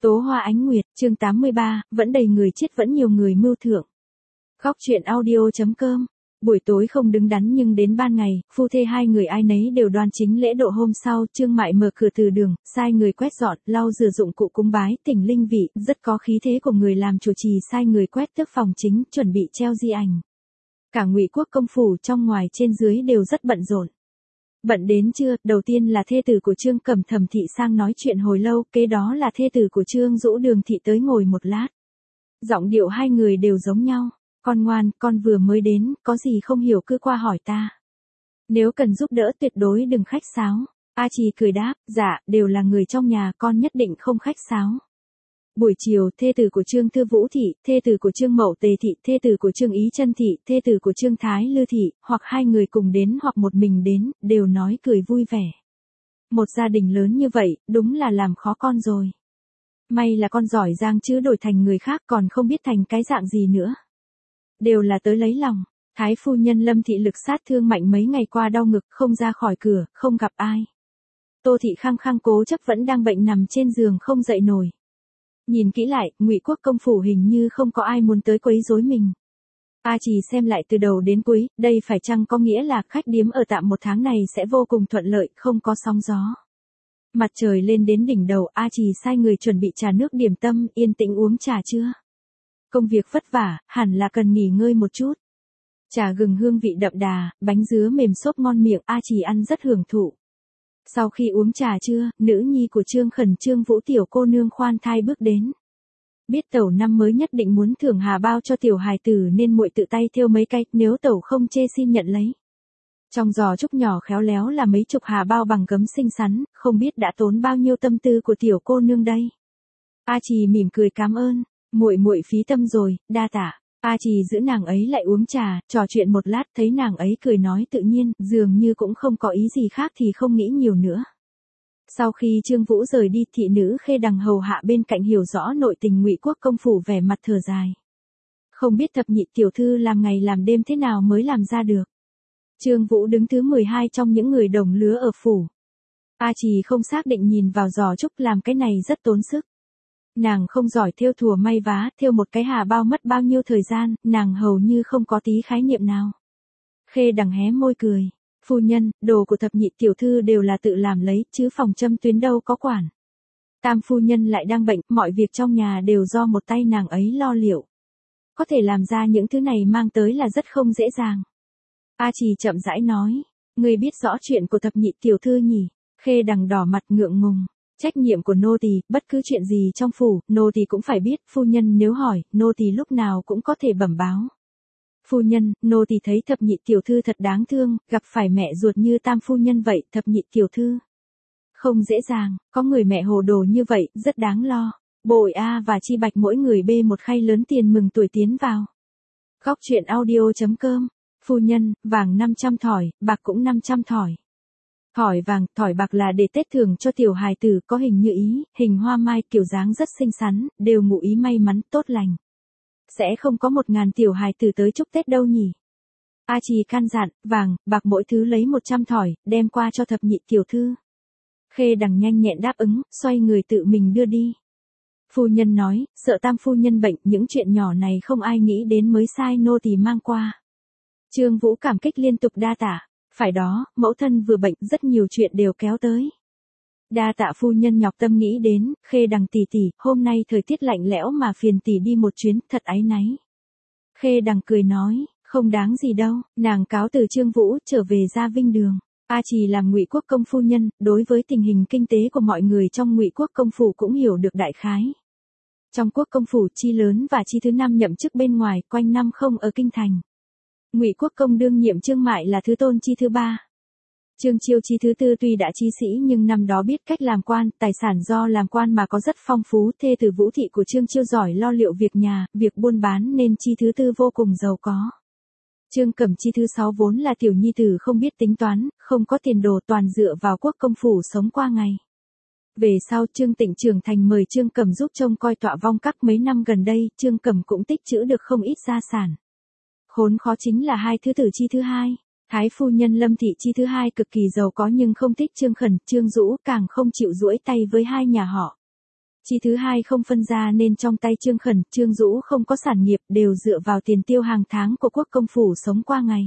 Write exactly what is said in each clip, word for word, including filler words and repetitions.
Tố Hoa Ánh Nguyệt, chương tám mươi ba, vẫn đầy người chết vẫn nhiều người mưu thượng. Góc truyện audio chấm com. Buổi tối không đứng đắn nhưng đến ban ngày, phu thê hai người ai nấy đều đoan chính lễ độ. Hôm sau, Trương Mại mở cửa từ đường, sai người quét dọn, lau rửa dụng cụ cúng bái, tỉnh linh vị, rất có khí thế của người làm chủ trì, sai người quét tước phòng chính, chuẩn bị treo di ảnh. Cả Ngụy Quốc công phủ trong ngoài trên dưới đều rất bận rộn. Bận đến trưa, đầu tiên là thê tử của Trương Cẩm Thẩm thị sang nói chuyện hồi lâu, kế đó là thê tử của Trương Dũ Đường thị tới ngồi một lát. Giọng điệu hai người đều giống nhau. Con ngoan, con vừa mới đến, có gì không hiểu cứ qua hỏi ta. Nếu cần giúp đỡ tuyệt đối đừng khách sáo. A Trì cười đáp, dạ, đều là người trong nhà, con nhất định không khách sáo. Buổi chiều, thê tử của Trương Thư Vũ thị, thê tử của Trương Mậu Tề thị, thê tử của Trương Ý Chân thị, thê tử của Trương Thái Lư thị, hoặc hai người cùng đến hoặc một mình đến, đều nói cười vui vẻ. Một gia đình lớn như vậy, đúng là làm khó con rồi. May là con giỏi giang chứ đổi thành người khác còn không biết thành cái dạng gì nữa. Đều là tới lấy lòng. Thái phu nhân Lâm thị lực sát thương mạnh mấy ngày qua đau ngực, không ra khỏi cửa, không gặp ai. Tô thị khăng khăng cố chấp vẫn đang bệnh nằm trên giường không dậy nổi. Nhìn kỹ lại, Ngụy Quốc công phủ hình như không có ai muốn tới quấy rối mình. A Trì xem lại từ đầu đến cuối, đây phải chăng có nghĩa là khách điếm ở tạm một tháng này sẽ vô cùng thuận lợi, không có sóng gió. Mặt trời lên đến đỉnh đầu, A Trì sai người chuẩn bị trà nước điểm tâm, yên tĩnh uống trà trưa. Công việc vất vả, hẳn là cần nghỉ ngơi một chút. Trà gừng hương vị đậm đà, bánh dứa mềm xốp ngon miệng, A Trì ăn rất hưởng thụ. Sau khi uống trà trưa, nữ nhi của Trương Khẩn Trương Vũ tiểu cô nương khoan thai bước đến. Biết tẩu năm mới nhất định muốn thưởng hà bao cho tiểu hài tử nên muội tự tay thêu mấy cái, nếu tẩu không chê xin nhận lấy. Trong giò trúc nhỏ khéo léo là mấy chục hà bao bằng gấm xinh xắn, không biết đã tốn bao nhiêu tâm tư của tiểu cô nương đây. A Trì mỉm cười cảm ơn, muội muội phí tâm rồi, đa tạ. A Trì giữ nàng ấy lại uống trà, trò chuyện một lát, thấy nàng ấy cười nói tự nhiên, dường như cũng không có ý gì khác thì không nghĩ nhiều nữa. Sau khi Trương Vũ rời đi, thị nữ Khê Đằng hầu hạ bên cạnh hiểu rõ nội tình Ngụy Quốc công phủ vẻ mặt thở dài. Không biết thập nhị tiểu thư làm ngày làm đêm thế nào mới làm ra được. Trương Vũ đứng thứ mười hai trong những người đồng lứa ở phủ. A Trì không xác định nhìn vào giò trúc, làm cái này rất tốn sức. Nàng không giỏi thêu thùa may vá, thêu một cái hà bao mất bao nhiêu thời gian, nàng hầu như không có tí khái niệm nào. Khê Đằng hé môi cười, phu nhân, đồ của thập nhị tiểu thư đều là tự làm lấy, chứ phòng châm tuyến đâu có quản. Tam phu nhân lại đang bệnh, mọi việc trong nhà đều do một tay nàng ấy lo liệu. Có thể làm ra những thứ này mang tới là rất không dễ dàng. A Trì chậm rãi nói, người biết rõ chuyện của thập nhị tiểu thư nhỉ? Khê Đằng đỏ mặt ngượng ngùng. Trách nhiệm của nô tỳ, bất cứ chuyện gì trong phủ, nô tỳ cũng phải biết, phu nhân nếu hỏi, nô tỳ lúc nào cũng có thể bẩm báo. Phu nhân, nô tỳ thấy thập nhị tiểu thư thật đáng thương, gặp phải mẹ ruột như tam phu nhân vậy, thập nhị tiểu thư. Không dễ dàng, có người mẹ hồ đồ như vậy, rất đáng lo. Bội A và Chi Bạch mỗi người bê một khay lớn tiền mừng tuổi tiến vào. Góc truyện audio chấm com. Phu nhân, vàng năm trăm thỏi, bạc cũng năm trăm thỏi. Thỏi vàng, thỏi bạc là để Tết thưởng cho tiểu hài tử, có hình như ý, hình hoa mai, kiểu dáng rất xinh xắn, đều ngụ ý may mắn, tốt lành. Sẽ không có một ngàn tiểu hài tử tới chúc Tết đâu nhỉ? A Trì căn dặn, vàng, bạc mỗi thứ lấy một trăm thỏi, đem qua cho thập nhị tiểu thư. Khê Đằng nhanh nhẹn đáp ứng, xoay người tự mình đưa đi. Phu nhân nói, sợ tam phu nhân bệnh, những chuyện nhỏ này không ai nghĩ đến mới sai nô tỳ mang qua. Trương Vũ cảm kích liên tục đa tạ. Phải đó, mẫu thân vừa bệnh, rất nhiều chuyện đều kéo tới. Đa tạ phu nhân nhọc tâm nghĩ đến, Khê Đằng tỷ tỷ, hôm nay thời tiết lạnh lẽo mà phiền tỷ đi một chuyến, thật áy náy. Khê Đằng cười nói, không đáng gì đâu, nàng cáo từ Trương Vũ, trở về Gia Vinh Đường. A Trì làm Ngụy Quốc công phu nhân, đối với tình hình kinh tế của mọi người trong Ngụy Quốc công phủ cũng hiểu được đại khái. Trong Quốc công phủ, Chi lớn và Chi thứ năm nhậm chức bên ngoài, quanh năm không ở kinh thành. Ngụy Quốc công đương nhiệm Trương Mại là thứ tôn Chi thứ ba. Trương Chiêu Chi thứ tư tuy đã trí sĩ nhưng năm đó biết cách làm quan, tài sản do làm quan mà có rất phong phú, thê tử Vũ thị của Trương Chiêu giỏi lo liệu việc nhà, việc buôn bán nên Chi thứ tư vô cùng giàu có. Trương Cẩm Chi thứ sáu vốn là tiểu nhi tử không biết tính toán, không có tiền đồ, toàn dựa vào Quốc công phủ sống qua ngày. Về sau Trương Tịnh trưởng thành mời Trương Cẩm giúp trông coi tọa vong các, mấy năm gần đây, Trương Cẩm cũng tích trữ được không ít gia sản. Khốn khó chính là hai thứ tử Chi thứ hai. Thái phu nhân Lâm thị Chi thứ hai cực kỳ giàu có nhưng không thích Trương Khẩn, Trương Dũ, càng không chịu duỗi tay với hai nhà họ. Chi thứ hai không phân ra nên trong tay Trương Khẩn, Trương Dũ không có sản nghiệp, đều dựa vào tiền tiêu hàng tháng của quốc công phủ sống qua ngày.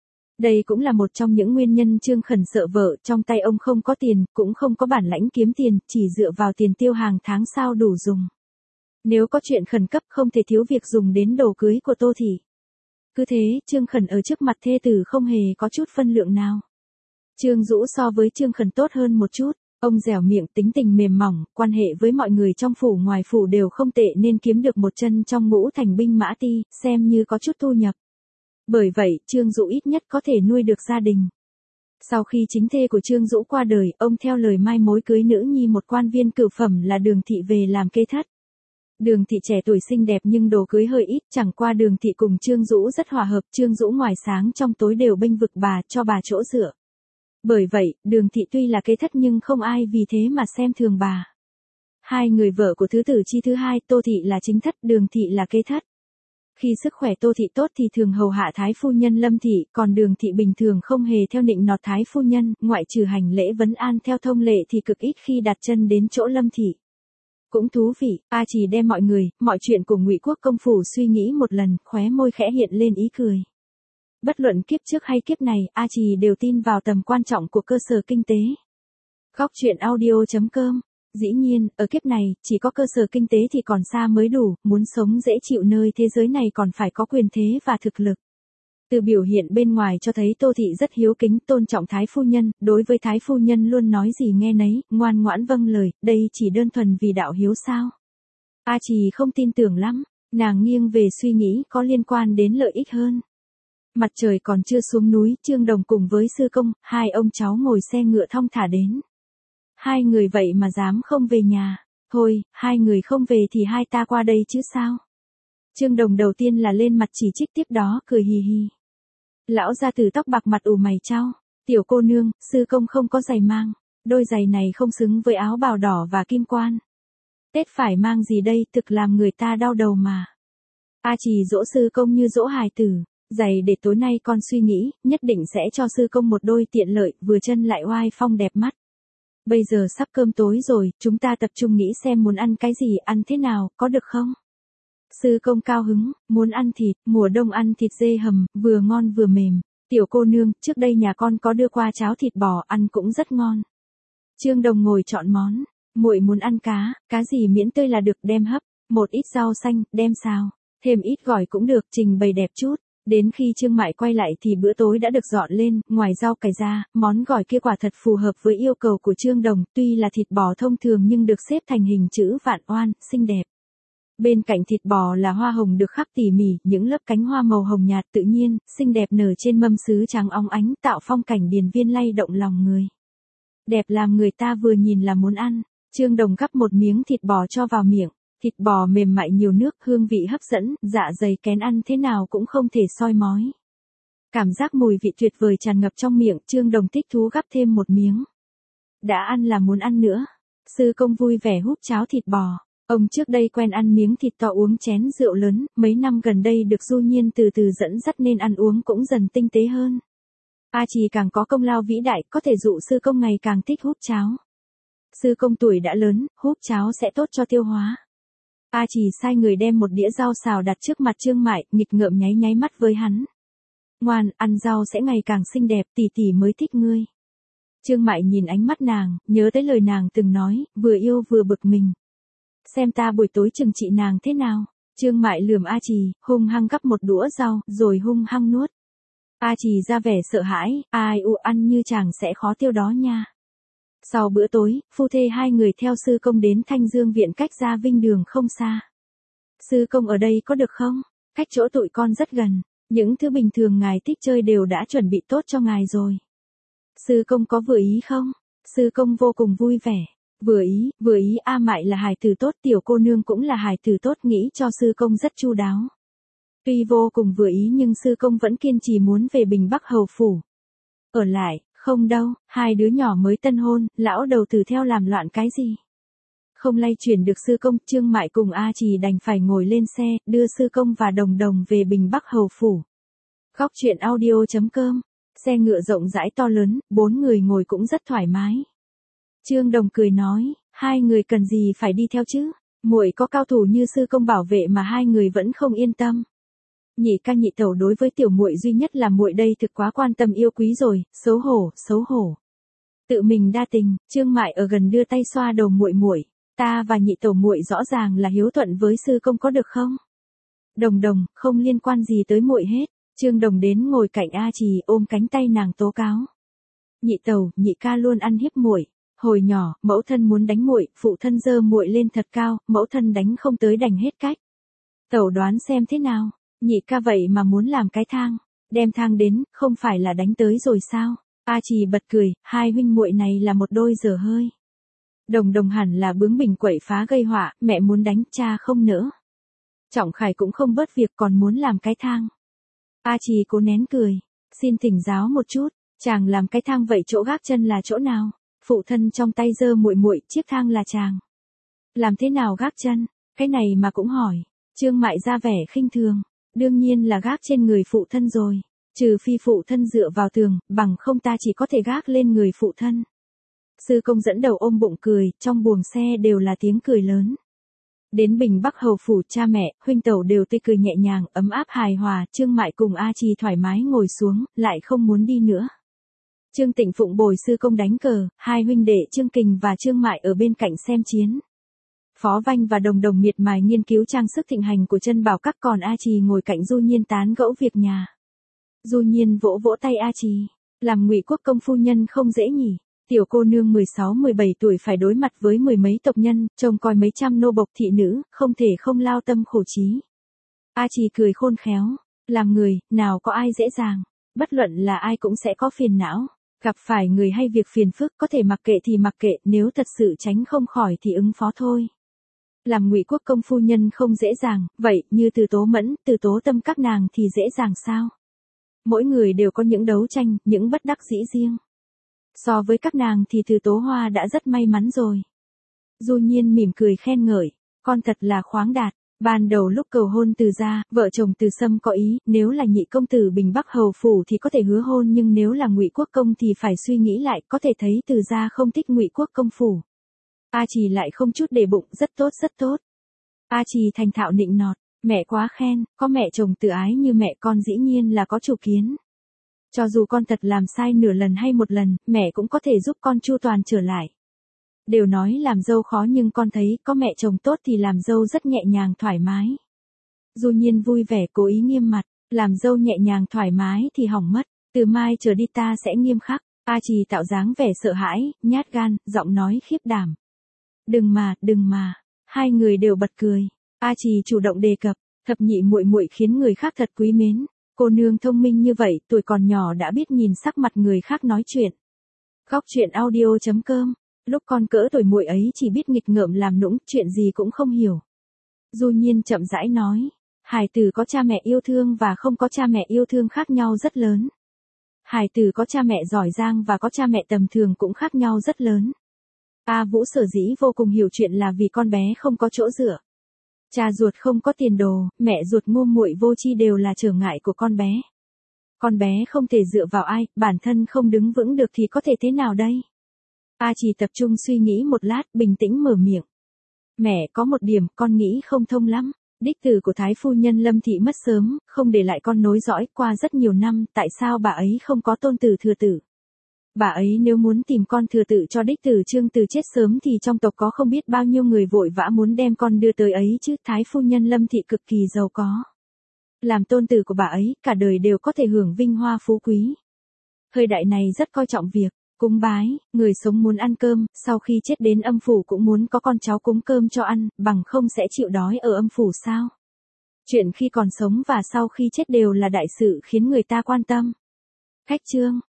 Đây cũng là một trong những nguyên nhân Trương Khẩn sợ vợ, trong tay ông không có tiền, cũng không có bản lãnh kiếm tiền, chỉ dựa vào tiền tiêu hàng tháng sao đủ dùng. Nếu có chuyện khẩn cấp không thể thiếu việc dùng đến đồ cưới của Tô Thị. Cứ thế, Trương Khẩn ở trước mặt thê tử không hề có chút phân lượng nào. Trương Dũ so với Trương Khẩn tốt hơn một chút, ông dẻo miệng, tính tình mềm mỏng, quan hệ với mọi người trong phủ ngoài phủ đều không tệ nên kiếm được một chân trong ngũ thành binh mã ti, xem như có chút thu nhập. Bởi vậy, Trương Dũ ít nhất có thể nuôi được gia đình. Sau khi chính thê của Trương Dũ qua đời, ông theo lời mai mối cưới nữ nhi một quan viên cửu phẩm là Đường Thị về làm kế thất. Đường Thị trẻ tuổi xinh đẹp nhưng đồ cưới hơi ít, chẳng qua Đường Thị cùng Trương Dũ rất hòa hợp, Trương Dũ ngoài sáng trong tối đều bênh vực bà, cho bà chỗ dựa. Bởi vậy, Đường Thị tuy là kế thất nhưng không ai vì thế mà xem thường bà. Hai người vợ của thứ tử Chi thứ hai, Tô Thị là chính thất, Đường Thị là kế thất. Khi sức khỏe Tô Thị tốt thì thường hầu hạ Thái phu nhân Lâm Thị, còn Đường Thị bình thường không hề theo nịnh nọt Thái phu nhân, ngoại trừ hành lễ vấn an theo thông lệ thì cực ít khi đặt chân đến chỗ Lâm Thị. Cũng thú vị, A Trì đem mọi người, mọi chuyện của Ngụy Quốc công phủ suy nghĩ một lần, khóe môi khẽ hiện lên ý cười. Bất luận kiếp trước hay kiếp này, A Trì đều tin vào tầm quan trọng của cơ sở kinh tế. Góc truyện audio chấm com. Dĩ nhiên, ở kiếp này, chỉ có cơ sở kinh tế thì còn xa mới đủ, muốn sống dễ chịu nơi thế giới này còn phải có quyền thế và thực lực. Từ biểu hiện bên ngoài cho thấy Tô Thị rất hiếu kính, tôn trọng Thái phu nhân, đối với Thái phu nhân luôn nói gì nghe nấy, ngoan ngoãn vâng lời, đây chỉ đơn thuần vì đạo hiếu sao. A Trì không tin tưởng lắm, nàng nghiêng về suy nghĩ có liên quan đến lợi ích hơn. Mặt trời còn chưa xuống núi, Trương Đồng cùng với sư công, hai ông cháu ngồi xe ngựa thong thả đến. Hai người vậy mà dám không về nhà, thôi, hai người không về thì hai ta qua đây chứ sao. Trương Đồng đầu tiên là lên mặt chỉ trích, tiếp đó cười hì hì. Lão gia tử tóc bạc mặt ủ mày chau, tiểu cô nương, sư công không có giày mang, đôi giày này không xứng với áo bào đỏ và kim quan. Tết phải mang gì đây, thực làm người ta đau đầu mà. A Trì dỗ sư công như dỗ hài tử, giày để tối nay con suy nghĩ, nhất định sẽ cho sư công một đôi tiện lợi, vừa chân lại oai phong đẹp mắt. Bây giờ sắp cơm tối rồi, chúng ta tập trung nghĩ xem muốn ăn cái gì, ăn thế nào, có được không? Sư công cao hứng, muốn ăn thịt, mùa đông ăn thịt dê hầm, vừa ngon vừa mềm. Tiểu cô nương, trước đây nhà con có đưa qua cháo thịt bò, ăn cũng rất ngon. Trương Đồng ngồi chọn món, muội muốn ăn cá, cá gì miễn tươi là được, đem hấp, một ít rau xanh, đem xào, thêm ít gỏi cũng được, trình bày đẹp chút. Đến khi Trương Mại quay lại thì bữa tối đã được dọn lên, ngoài rau cải ra, món gỏi kia quả thật phù hợp với yêu cầu của Trương Đồng, tuy là thịt bò thông thường nhưng được xếp thành hình chữ vạn oan, xinh đẹp. Bên cạnh thịt bò là hoa hồng được khắc tỉ mỉ, những lớp cánh hoa màu hồng nhạt tự nhiên, xinh đẹp nở trên mâm sứ trắng óng ánh, tạo phong cảnh điền viên lay động lòng người. Đẹp làm người ta vừa nhìn là muốn ăn. Trương Đồng gắp một miếng thịt bò cho vào miệng. Thịt bò mềm mại nhiều nước, hương vị hấp dẫn, dạ dày kén ăn thế nào cũng không thể soi mói. Cảm giác mùi vị tuyệt vời tràn ngập trong miệng, Trương Đồng thích thú gắp thêm một miếng. Đã ăn là muốn ăn nữa. Sư công vui vẻ húp cháo thịt bò. Ông trước đây quen ăn miếng thịt to uống chén rượu lớn, mấy năm gần đây được Du Nhiên từ từ dẫn dắt nên ăn uống cũng dần tinh tế hơn. A Trì càng có công lao vĩ đại, có thể dụ sư công ngày càng thích húp cháo. Sư công tuổi đã lớn, húp cháo sẽ tốt cho tiêu hóa. A Trì sai người đem một đĩa rau xào đặt trước mặt Trương Mại, nghịch ngợm nháy nháy mắt với hắn. Ngoan, ăn rau sẽ ngày càng xinh đẹp, tỷ tỷ mới thích ngươi. Trương Mại nhìn ánh mắt nàng, nhớ tới lời nàng từng nói, vừa yêu vừa bực mình. Xem ta buổi tối trừng trị nàng thế nào. Trương Mại lườm A Trì, hung hăng gắp một đũa rau, rồi hung hăng nuốt. A Trì ra vẻ sợ hãi, ai u ăn như chàng sẽ khó tiêu đó nha. Sau bữa tối, phu thê hai người theo sư công đến Thanh Dương viện cách Gia Vinh đường không xa. Sư công ở đây có được không? Cách chỗ tụi con rất gần, những thứ bình thường ngài thích chơi đều đã chuẩn bị tốt cho ngài rồi. Sư công có vừa ý không? Sư công vô cùng vui vẻ. Vừa ý, vừa ý, A Mại là hài tử tốt, tiểu cô nương cũng là hài tử tốt, nghĩ cho sư công rất chu đáo. Tuy vô cùng vừa ý nhưng sư công vẫn kiên trì muốn về Bình Bắc hầu phủ. Ở lại, không đâu, hai đứa nhỏ mới tân hôn, lão đầu tử theo làm loạn cái gì. Không lay chuyển được sư công, Trương Mại cùng A Trì đành phải ngồi lên xe, đưa sư công và Đồng Đồng về Bình Bắc hầu phủ. Góc truyện audio chấm com, xe ngựa rộng rãi to lớn, bốn người ngồi cũng rất thoải mái. Trương Đồng cười nói, Hai người cần gì phải đi theo chứ? Muội có cao thủ như sư công bảo vệ mà hai người vẫn không yên tâm. Nhị ca nhị tẩu đối với tiểu muội duy nhất là muội đây thực quá quan tâm yêu quý rồi, xấu hổ, xấu hổ. Tự mình đa tình, Trương Mại ở gần đưa tay xoa đầu muội muội, ta và nhị tẩu muội rõ ràng là hiếu thuận với sư công có được không? Đồng Đồng, không liên quan gì tới muội hết. Trương Đồng đến ngồi cạnh A Trì ôm cánh tay nàng tố cáo. Nhị tẩu, nhị ca luôn ăn hiếp muội. Hồi nhỏ, mẫu thân muốn đánh muội, phụ thân giơ muội lên thật cao, mẫu thân đánh không tới đành hết cách. Tẩu đoán xem thế nào, nhị ca vậy mà muốn làm cái thang, đem thang đến, không phải là đánh tới rồi sao? A Trì bật cười, hai huynh muội này là một đôi dở hơi. Đồng Đồng hẳn là bướng bỉnh quậy phá gây họa, mẹ muốn đánh, cha không nỡ. Trọng Khải cũng không bớt việc còn muốn làm cái thang. A Trì cố nén cười, xin thỉnh giáo một chút, chàng làm cái thang vậy chỗ gác chân là chỗ nào? Phụ thân trong tay giơ muội muội, chiếc thang là chàng. Làm thế nào gác chân, cái này mà cũng hỏi. Trương Mại ra vẻ khinh thường, đương nhiên là gác trên người phụ thân rồi, trừ phi phụ thân dựa vào tường, bằng không ta chỉ có thể gác lên người phụ thân. Sư công dẫn đầu ôm bụng cười, trong buồng xe đều là tiếng cười lớn. Đến Bình Bắc hầu phủ cha mẹ, huynh tẩu đều tươi cười nhẹ nhàng, ấm áp hài hòa, Trương Mại cùng A Trì thoải mái ngồi xuống, lại không muốn đi nữa. Trương Tịnh phụng bồi sư công đánh cờ, hai huynh đệ Trương Kình và Trương Mại ở bên cạnh xem chiến. Phó Vanh và Đồng Đồng miệt mài nghiên cứu trang sức thịnh hành của chân bảo các, còn A Trì ngồi cạnh Du Nhiên tán gẫu việc nhà. Du Nhiên vỗ vỗ tay A Trì, làm Ngụy Quốc công phu nhân không dễ nhỉ. Tiểu cô nương mười sáu mười bảy tuổi phải đối mặt với mười mấy tộc nhân, trông coi mấy trăm nô bộc thị nữ, không thể không lao tâm khổ trí. A Trì cười khôn khéo, làm người, nào có ai dễ dàng, bất luận là ai cũng sẽ có phiền não, gặp phải người hay việc phiền phức có thể mặc kệ thì mặc kệ, nếu thật sự tránh không khỏi thì ứng phó thôi. Làm Ngụy Quốc công phu nhân không dễ dàng, vậy như Từ Tố Mẫn, Từ Tố Tâm các nàng thì dễ dàng sao? Mỗi người đều có những đấu tranh, những bất đắc dĩ riêng. So với các nàng thì Từ Tố Hoa đã rất may mắn rồi. Du Nhiên mỉm cười khen ngợi, con thật là khoáng đạt. Ban đầu lúc cầu hôn Từ gia, vợ chồng Từ Sâm có ý, nếu là nhị công tử Bình Bắc hầu phủ thì có thể hứa hôn, nhưng nếu là Ngụy Quốc công thì phải suy nghĩ lại, có thể thấy Từ gia không thích Ngụy Quốc công phủ. A Trì lại không chút để bụng, rất tốt rất tốt. A Trì thành thạo nịnh nọt, mẹ quá khen, có mẹ chồng từ ái như mẹ con dĩ nhiên là có chủ kiến. Cho dù con thật làm sai nửa lần hay một lần, mẹ cũng có thể giúp con chu toàn trở lại. Đều nói làm dâu khó nhưng con thấy có mẹ chồng tốt thì làm dâu rất nhẹ nhàng thoải mái. Du Nhiên vui vẻ cố ý nghiêm mặt, làm dâu nhẹ nhàng thoải mái thì hỏng mất, từ mai trở đi ta sẽ nghiêm khắc. A Trì tạo dáng vẻ sợ hãi, nhát gan, giọng nói khiếp đảm. Đừng mà, đừng mà. Hai người đều bật cười. A Trì chủ động đề cập, thập nhị muội muội khiến người khác thật quý mến. Cô nương thông minh như vậy, tuổi còn nhỏ đã biết nhìn sắc mặt người khác nói chuyện. Góc truyện audio chấm com. Lúc con cỡ tuổi muội ấy chỉ biết nghịch ngợm làm nũng, chuyện gì cũng không hiểu. Du Nhiên chậm rãi nói, hài tử có cha mẹ yêu thương và không có cha mẹ yêu thương khác nhau rất lớn. Hài tử có cha mẹ giỏi giang và có cha mẹ tầm thường cũng khác nhau rất lớn. A Vũ sở dĩ vô cùng hiểu chuyện là vì con bé không có chỗ dựa. Cha ruột không có tiền đồ, mẹ ruột ngu muội vô tri đều là trở ngại của con bé. Con bé không thể dựa vào ai, bản thân không đứng vững được thì có thể thế nào đây? A Trì tập trung suy nghĩ một lát, bình tĩnh mở miệng. Mẹ có một điểm con nghĩ không thông lắm. Đích tử của Thái phu nhân Lâm Thị mất sớm, không để lại con nối dõi, qua rất nhiều năm, tại sao bà ấy không có tôn tử thừa tử? Bà ấy nếu muốn tìm con thừa tử cho đích tử Trương Từ chết sớm thì trong tộc có không biết bao nhiêu người vội vã muốn đem con đưa tới ấy chứ. Thái phu nhân Lâm Thị cực kỳ giàu có. Làm tôn tử của bà ấy, cả đời đều có thể hưởng vinh hoa phú quý. Thời đại này rất coi trọng việc cúng bái, người sống muốn ăn cơm, sau khi chết đến âm phủ cũng muốn có con cháu cúng cơm cho ăn, bằng không sẽ chịu đói ở âm phủ sao? Chuyện khi còn sống và sau khi chết đều là đại sự khiến người ta quan tâm. Khách trương,